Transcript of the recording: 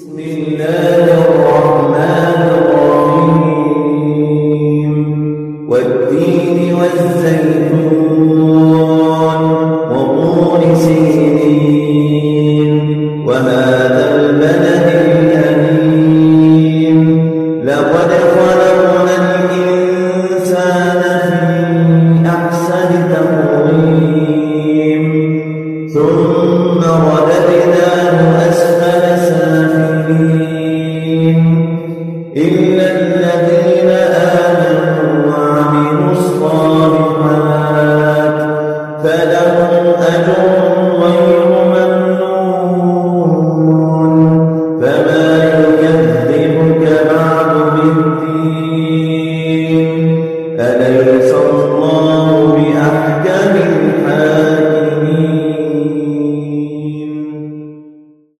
بسم الله الرحمن الرحيم والتين والزيتون وطور سينين وهذا البلد